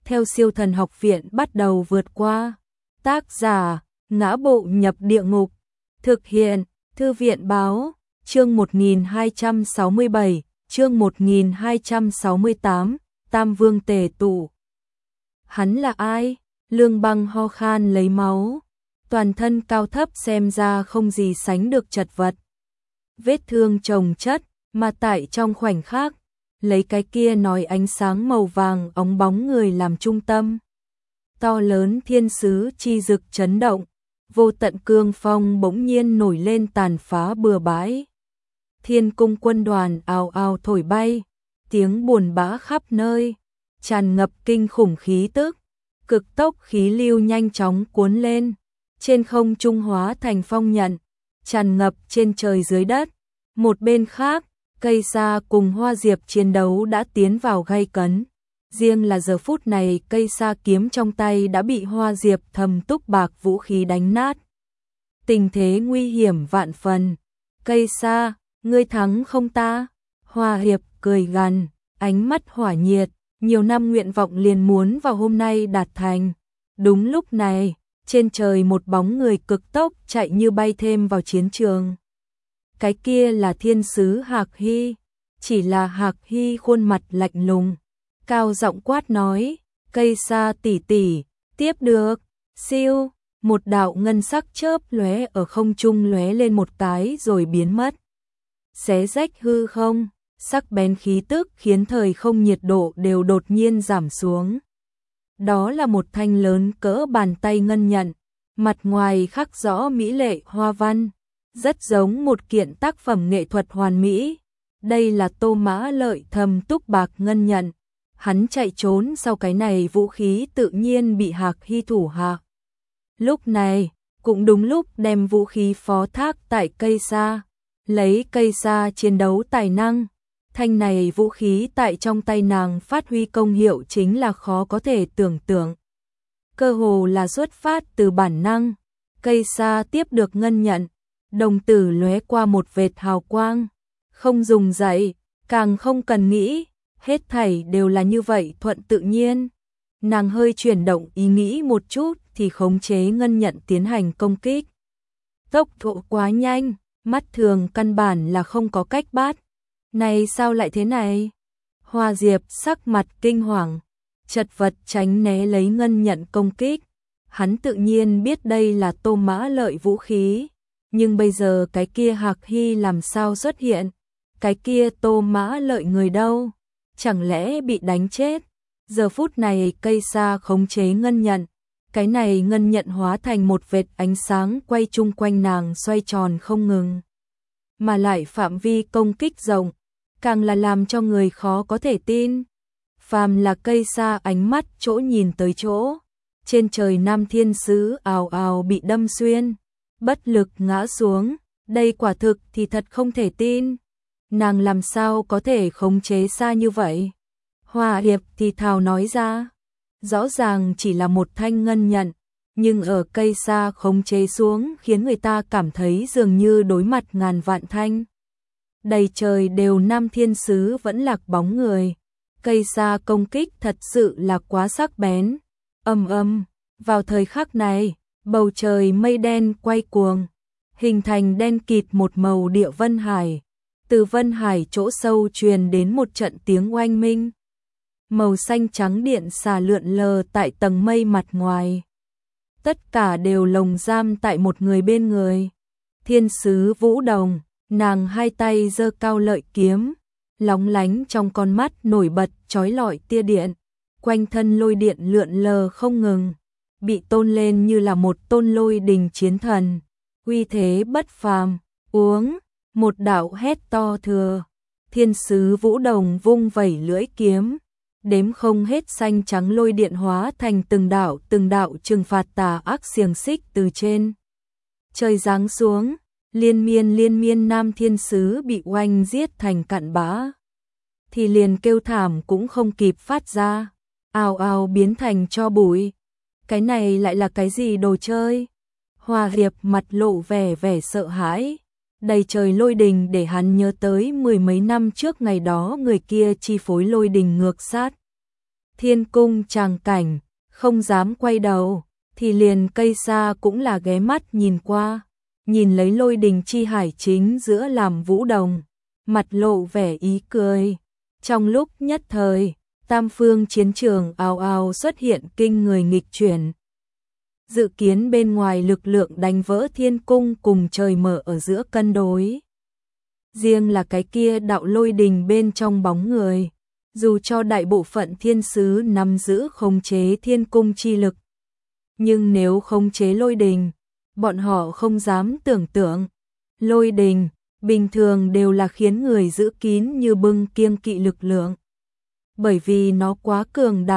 theo Siêu Thần Học Viện bắt đầu vượt qua. Tác giả: Ngã Bộ Nhập Địa Ngục. Thực hiện: Thư viện báo. Chương 1267, chương 1268, Tam Vương tề tụ. Hắn là ai? Lương Băng ho khan lấy máu, toàn thân cao thấp xem ra không gì sánh được chật vật. Vết thương chồng chất, mà tại trong khoảnh khắc, lấy cái kia nói ánh sáng màu vàng óng bóng người làm trung tâm. To lớn thiên sứ chi dực chấn động, vô tận cương phong bỗng nhiên nổi lên tàn phá bừa bãi. Thiên cung quân đoàn ào ào thổi bay, tiếng buồn bã khắp nơi, tràn ngập kinh khủng khí tức, cực tốc khí lưu nhanh chóng cuốn lên, trên không trung hóa thành phong nhận, tràn ngập trên trời dưới đất. Một bên khác, Cây Sa cùng Hoa Diệp chiến đấu đã tiến vào gay cấn. Riêng là giờ phút này Cây Sa kiếm trong tay đã bị Hoa Diệp thầm túc bạc vũ khí đánh nát. Tình thế nguy hiểm vạn phần. Cây Sa, ngươi thắng không ta? Hoa Diệp cười gằn, ánh mắt hỏa nhiệt, nhiều năm nguyện vọng liền muốn vào hôm nay đạt thành. Đúng lúc này, trên trời một bóng người cực tốc chạy như bay thêm vào chiến trường. Cái kia là thiên sứ Hạc Hy, chỉ là Hạc Hy khuôn mặt lạnh lùng, cao giọng quát nói, Cây Sa tỷ tỷ, tiếp được. Siêu, một đạo ngân sắc chớp lóe ở không trung lóe lên một cái rồi biến mất. Xé rách hư không, sắc bén khí tức khiến thời không nhiệt độ đều đột nhiên giảm xuống. Đó là một thanh lớn cỡ bàn tay ngân nhận, mặt ngoài khắc rõ mỹ lệ hoa văn, rất giống một kiện tác phẩm nghệ thuật hoàn mỹ. Đây là Tô Mã Lợi thầm túc bạc ngân nhận. Hắn chạy trốn sau cái này vũ khí tự nhiên bị Hạc Hy thủ hạ. Lúc này, cũng đúng lúc đem vũ khí phó thác tại Cây Sa, lấy Cây Sa chiến đấu tài năng. Thanh này vũ khí tại trong tay nàng phát huy công hiệu chính là khó có thể tưởng tượng. Cơ hồ là xuất phát từ bản năng. Cây Sa tiếp được ngân nhận, đồng tử lóe qua một vệt hào quang, không dùng dậy, càng không cần nghĩ, hết thảy đều là như vậy thuận tự nhiên. Nàng hơi chuyển động ý nghĩ một chút thì khống chế ngân nhận tiến hành công kích. Tốc độ quá nhanh, mắt thường căn bản là không có cách bắt. Này sao lại thế này? Hoa Diệp sắc mặt kinh hoàng, chật vật tránh né lấy ngân nhận công kích. Hắn tự nhiên biết đây là Tô Mã Lợi vũ khí, nhưng bây giờ cái kia Hạc Hy làm sao xuất hiện? Cái kia Tô Mã Lợi người đâu? Chẳng lẽ bị đánh chết? Giờ phút này Cây Sa khống chế ngân nhận, cái này ngân nhận hóa thành một vệt ánh sáng quay chung quanh nàng xoay tròn không ngừng, mà lại phạm vi công kích rộng, càng là làm cho người khó có thể tin. Phàm là Cây Sa ánh mắt chỗ nhìn tới chỗ, trên trời nam thiên sứ ào ào bị đâm xuyên, bất lực ngã xuống. Đây quả thực thì thật không thể tin. Nàng làm sao có thể khống chế xa như vậy? Hoa Diệp thì thào nói ra, rõ ràng chỉ là một thanh ngân nhận, nhưng ở Cây Sa khống chế xuống khiến người ta cảm thấy dường như đối mặt ngàn vạn thanh. Đầy trời đều nam thiên sứ vẫn lạc bóng người. Cây Sa công kích thật sự là quá sắc bén. Vào thời khắc này, bầu trời mây đen quay cuồng, hình thành đen kịt một màu địa vân hải. Từ vân hải chỗ sâu truyền đến một trận tiếng oanh minh. Màu xanh trắng điện xà lượn lờ tại tầng mây mặt ngoài. Tất cả đều lồng giam tại một người bên người. Thiên sứ Vũ Đồng, nàng hai tay giơ cao lợi kiếm, lóng lánh trong con mắt nổi bật chói lọi tia điện, quanh thân lôi điện lượn lờ không ngừng, bị tôn lên như là một tôn lôi đình chiến thần, uy thế bất phàm. Uống, một đạo hét to thừa, thiên sứ Vũ Đồng vung vẩy lưỡi kiếm, đếm không hết xanh trắng lôi điện hóa thành từng đạo trừng phạt tà ác xiềng xích từ trên trời giáng xuống. Liên miên nam thiên sứ bị oanh giết thành cặn bã, thì liền kêu thảm cũng không kịp phát ra, ào ào biến thành tro bụi. Cái này lại là cái gì đồ chơi? Hoa Diệp mặt lộ vẻ sợ hãi, đầy trời lôi đình để hắn nhớ tới mười mấy năm trước ngày đó người kia chi phối lôi đình ngược sát thiên cung tràng cảnh, không dám quay đầu, thì liền cây xa cũng là ghé mắt nhìn qua, nhìn lấy lôi đình chi hải chính giữa làm vũ đồng, mặt lộ vẻ ý cười. Trong lúc nhất thời, tam phương chiến trường ào ào xuất hiện kinh người nghịch chuyển. Dự kiến bên ngoài lực lượng đánh vỡ thiên cung cùng trời mở ở giữa cân đối. Riêng là cái kia đạo lôi đình bên trong bóng người, dù cho đại bộ phận thiên sứ nắm giữ khống chế thiên cung chi lực, nhưng nếu khống chế lôi đình, bọn họ không dám tưởng tượng. Lôi đình, bình thường đều là khiến người giữ kín như bưng kiêng kỵ lực lượng. Bởi vì nó quá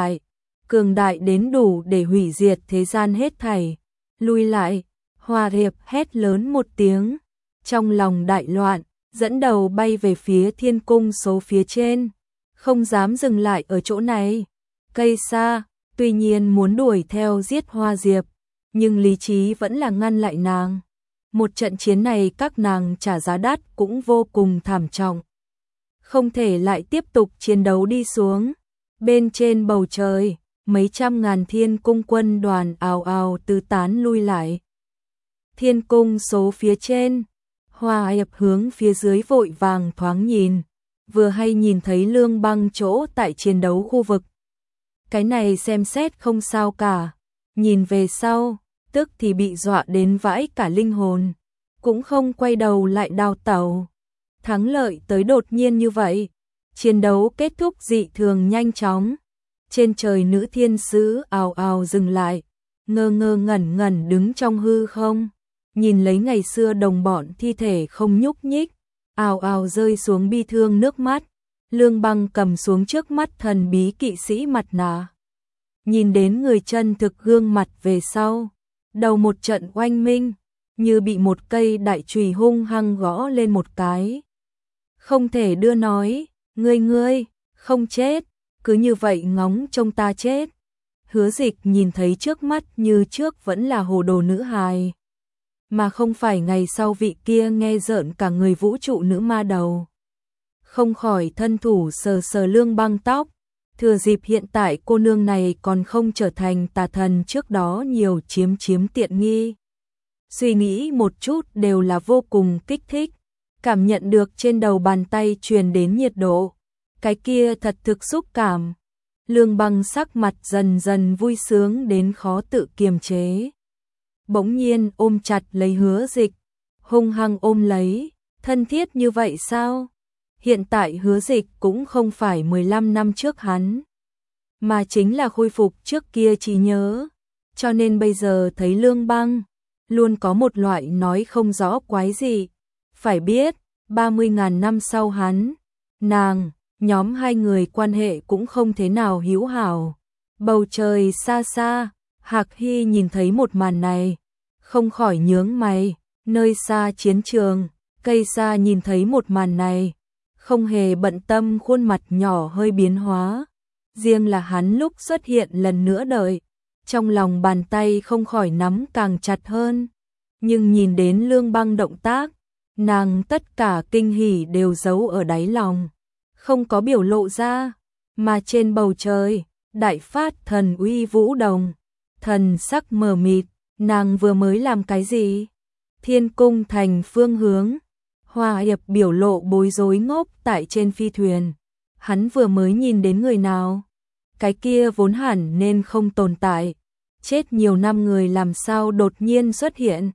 cường đại đến đủ để hủy diệt thế gian hết thảy. Lui lại, Hòa Hiệp hét lớn một tiếng, trong lòng đại loạn, dẫn đầu bay về phía thiên cung số phía trên, không dám dừng lại ở chỗ này. Cây xa, tuy nhiên muốn đuổi theo giết Hoa Diệp, nhưng lý trí vẫn là ngăn lại nàng. Một trận chiến này các nàng trả giá đắt cũng vô cùng thảm trọng. Không thể lại tiếp tục chiến đấu đi xuống. Bên trên bầu trời, mấy trăm ngàn thiên cung quân đoàn ào ào tứ tán lui lại. Thiên cung số phía trên, Hòa Hiệp hướng phía dưới vội vàng thoáng nhìn, vừa hay nhìn thấy Lương Băng chỗ tại chiến đấu khu vực. Cái này xem xét không sao cả, nhìn về sau, tức thì bị dọa đến vãi cả linh hồn, cũng không quay đầu lại đào tẩu. Thắng lợi tới đột nhiên như vậy, chiến đấu kết thúc dị thường nhanh chóng. Trên trời nữ thiên sứ ào ào dừng lại, ngơ ngơ ngẩn ngẩn đứng trong hư không, nhìn lấy ngày xưa đồng bọn thi thể không nhúc nhích, ào ào rơi xuống bi thương nước mắt. Lương Băng cầm xuống trước mắt thần bí kỵ sĩ mặt nạ, nhìn đến người chân thực gương mặt về sau, đầu một trận oanh minh, như bị một cây đại chùy hung hăng gõ lên một cái. Không thể đưa nói, ngươi, không chết, cứ như vậy ngóng trông ta chết. Hứa Dịch nhìn thấy trước mắt như trước vẫn là hồ đồ nữ hài, mà không phải ngày sau vị kia nghe rợn cả người vũ trụ nữ ma đầu. Không khỏi thân thủ sờ sờ Lương Băng tóc, thừa dịp hiện tại cô nương này còn không trở thành tà thần trước đó nhiều chiếm tiện nghi. Suy nghĩ một chút đều là vô cùng kích thích, cảm nhận được trên đầu bàn tay truyền đến nhiệt độ, cái kia thật thực xúc cảm. Lương Băng sắc mặt dần dần vui sướng đến khó tự kiềm chế. Bỗng nhiên ôm chặt lấy Hứa Dịch, hung hăng ôm lấy, thân thiết như vậy sao? Hiện tại Hứa Dịch cũng không phải 15 năm trước hắn, mà chính là khôi phục trước kia trí nhớ, cho nên bây giờ thấy Lương Băng, luôn có một loại nói không rõ quái gì. Phải biết, 30.000 năm sau hắn, nàng, nhóm hai người quan hệ cũng không thế nào hữu hảo. Bầu trời xa xa, Hạc Hy nhìn thấy một màn này, không khỏi nhướng mày. Nơi xa chiến trường, cây xa nhìn thấy một màn này, không hề bận tâm, khuôn mặt nhỏ hơi biến hóa. Riêng là hắn lúc xuất hiện lần nữa đợi, trong lòng bàn tay không khỏi nắm càng chặt hơn. Nhưng nhìn đến Lương Băng động tác, nàng tất cả kinh hỉ đều giấu ở đáy lòng, không có biểu lộ ra. Mà trên bầu trời, đại phát thần uy vũ đồng, thần sắc mờ mịt, nàng vừa mới làm cái gì? Thiên cung thành phương hướng, Hòa Hiệp biểu lộ bối rối ngốc tại trên phi thuyền. Hắn vừa mới nhìn đến người nào? Cái kia vốn hẳn nên không tồn tại, chết nhiều năm người làm sao đột nhiên xuất hiện?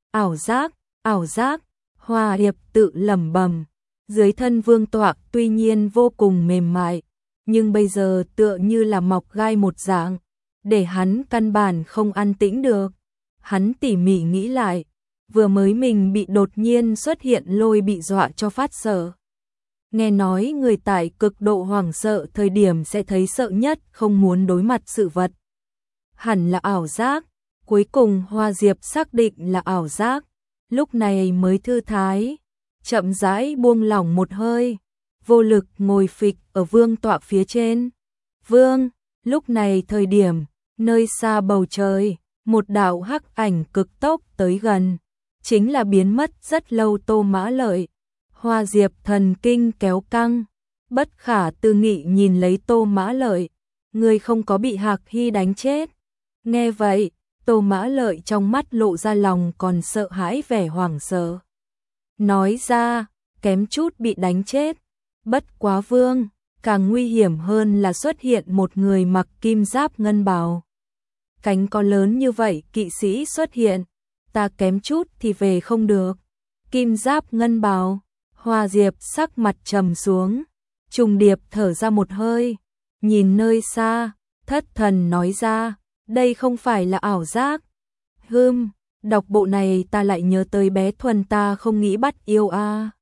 Ảo giác, Hòa Hiệp tự lẩm bẩm. Dưới thân Vương Toạc tuy nhiên vô cùng mềm mại, nhưng bây giờ tựa như là mọc gai một dạng, để hắn căn bản không an tĩnh được. Hắn tỉ mỉ nghĩ lại, vừa mới mình bị đột nhiên xuất hiện lôi bị dọa cho phát sợ. Nghe nói người tại cực độ hoảng sợ thời điểm sẽ thấy sợ nhất, không muốn đối mặt sự vật. Hẳn là ảo giác, cuối cùng Hoa Diệp xác định là ảo giác, lúc này mới thư thái, chậm rãi buông lỏng một hơi, vô lực ngồi phịch ở Vương tọa phía trên. Vương, lúc này thời điểm, nơi xa bầu trời, một đạo hắc ảnh cực tốc tới gần, chính là biến mất rất lâu Tô Mã Lợi. Hoa Diệp thần kinh kéo căng, bất khả tư nghị nhìn lấy Tô Mã Lợi, Ngươi không có bị Hạc Hy đánh chết. Nghe vậy, Tô Mã Lợi trong mắt lộ ra lòng còn sợ hãi vẻ hoảng sợ. Nói ra, kém chút bị đánh chết. Bất quá Vương, càng nguy hiểm hơn là xuất hiện một người mặc kim giáp ngân bào. Cánh có lớn như vậy kỵ sĩ xuất hiện, ta kém chút thì về không được. Kim giáp ngân bào, Hoa Diệp sắc mặt trầm xuống, trùng điệp thở ra một hơi, nhìn nơi xa, thất thần nói ra, đây không phải là ảo giác. Đọc bộ này ta lại nhớ tới bé Thuần ta không nghĩ bắt yêu a.